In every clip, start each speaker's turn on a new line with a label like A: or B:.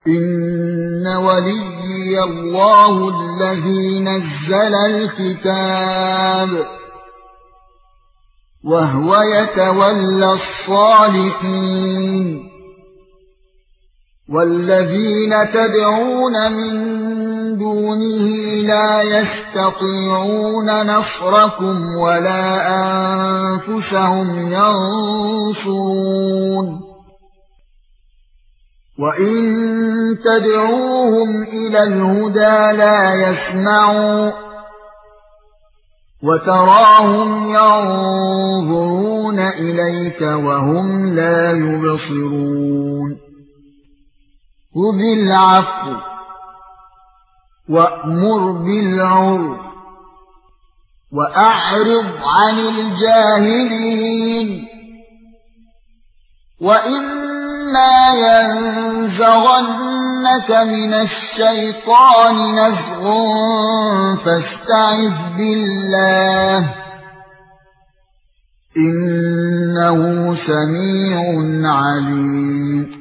A: إن وليي الله الذي نزل الكتاب وهو يتولى الصالحين والذين تدعون من دونه لا يستطيعون نصركم ولا أنفسهم ينصرون وإن تدعوهم إلى الهدى لا يسمعوا وتراهم ينظرون إليك وهم لا يبصرون خذ العفو وأمر بالعرف وأعرض عن الجاهلين وإما ينزغنك من الشيطان نزغ فاستعذ بالله إنه سميع عليم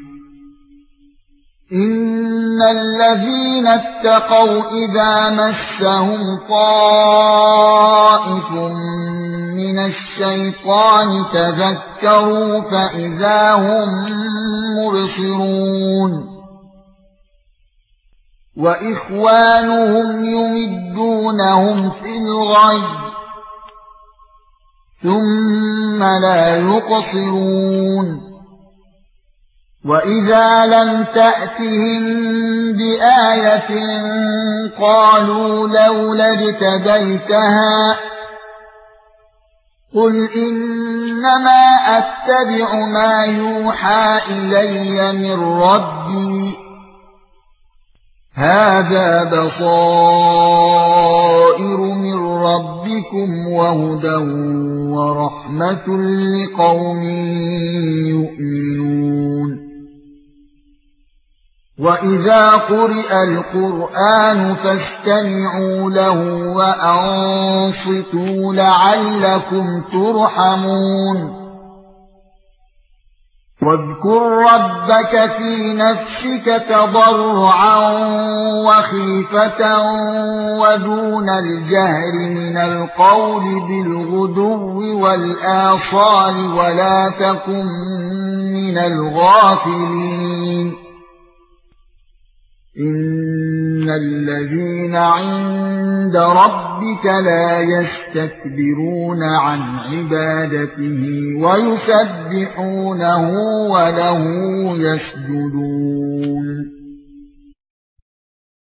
A: إن الذين اتقوا إذا مسهم طائف من الشيطان تذكروا فإذا هم مبصرون وإخوانهم يمدونهم في الغي ثم لا يقصرون وإذا لم تأتهم بآية قالوا لولا اجتبيتها قل إنما أتبع ما يوحى إلي من ربي هذا بصائر من ربكم وهدى ورحمة لقوم يؤمنون وإذا قرئ القرآن فاستمعوا له وأنصتوا لعلكم ترحمون واذكر ربك في نفسك تضرعا وخيفة ودون الجهر من القول بالغدو والآصال ولا تكن من الغافلين إن الذين عند ربك لا يستكبرون عن عبادته ويسبحونه وله يسجدون